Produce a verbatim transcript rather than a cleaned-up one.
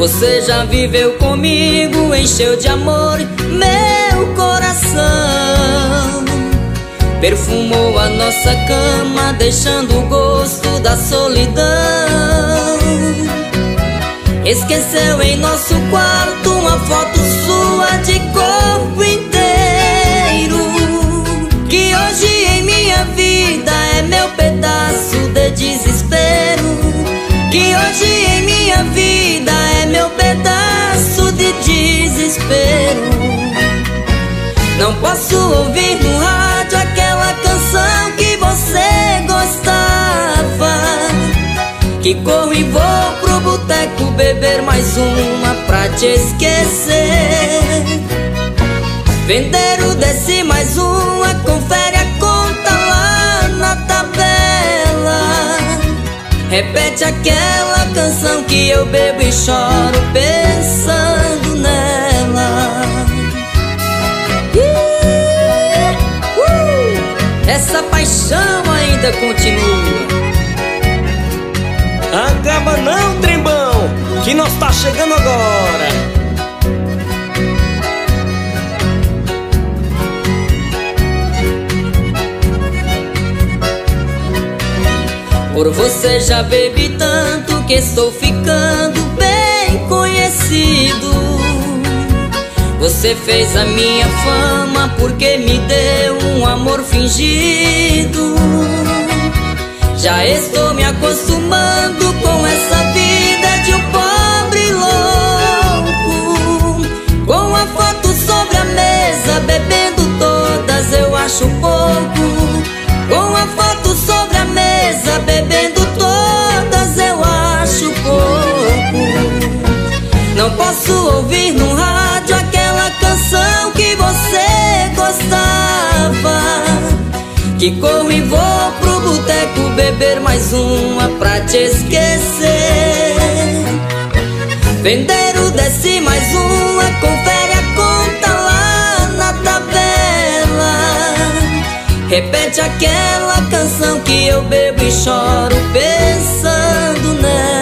Você já viveu comigo, encheu de amor meu coração, perfumou a nossa cama, deixando o gosto da solidão. Esqueceu em nosso quarto uma foto sua de corpo inteiro, que hoje em minha vida é meu pedaço de desespero, que hoje em minha vida é meu pedaço de desespero. Não posso ouvir no rádio aquela canção que você gostava, que corro e vou pro boteco beber mais uma pra te esquecer. Vendeiro, desce mais uma, confere a conta lá na tabela. Repete aquela canção que eu bebo e choro pensando nela. uh! Essa paixão ainda continua. Acaba não, trembão, que nós tá chegando agora. Por você já bebi tanto que estou ficando bem conhecido. Você fez a minha fama porque me deu um amor fingido. Já estou me acostumando com essa vida de um pobre louco, com a foto sobre a mesa, bebendo todas eu acho pouco. Com a foto sobre a mesa, bebendo todas eu acho pouco. Não posso ouvir no rádio aquela canção que você gostava, que corro e vou pro boteco beber mais uma pra te esquecer. Vendeiro, desce mais uma, confere a conta lá na tabela. Repete aquela canção que eu bebo e choro pensando nela.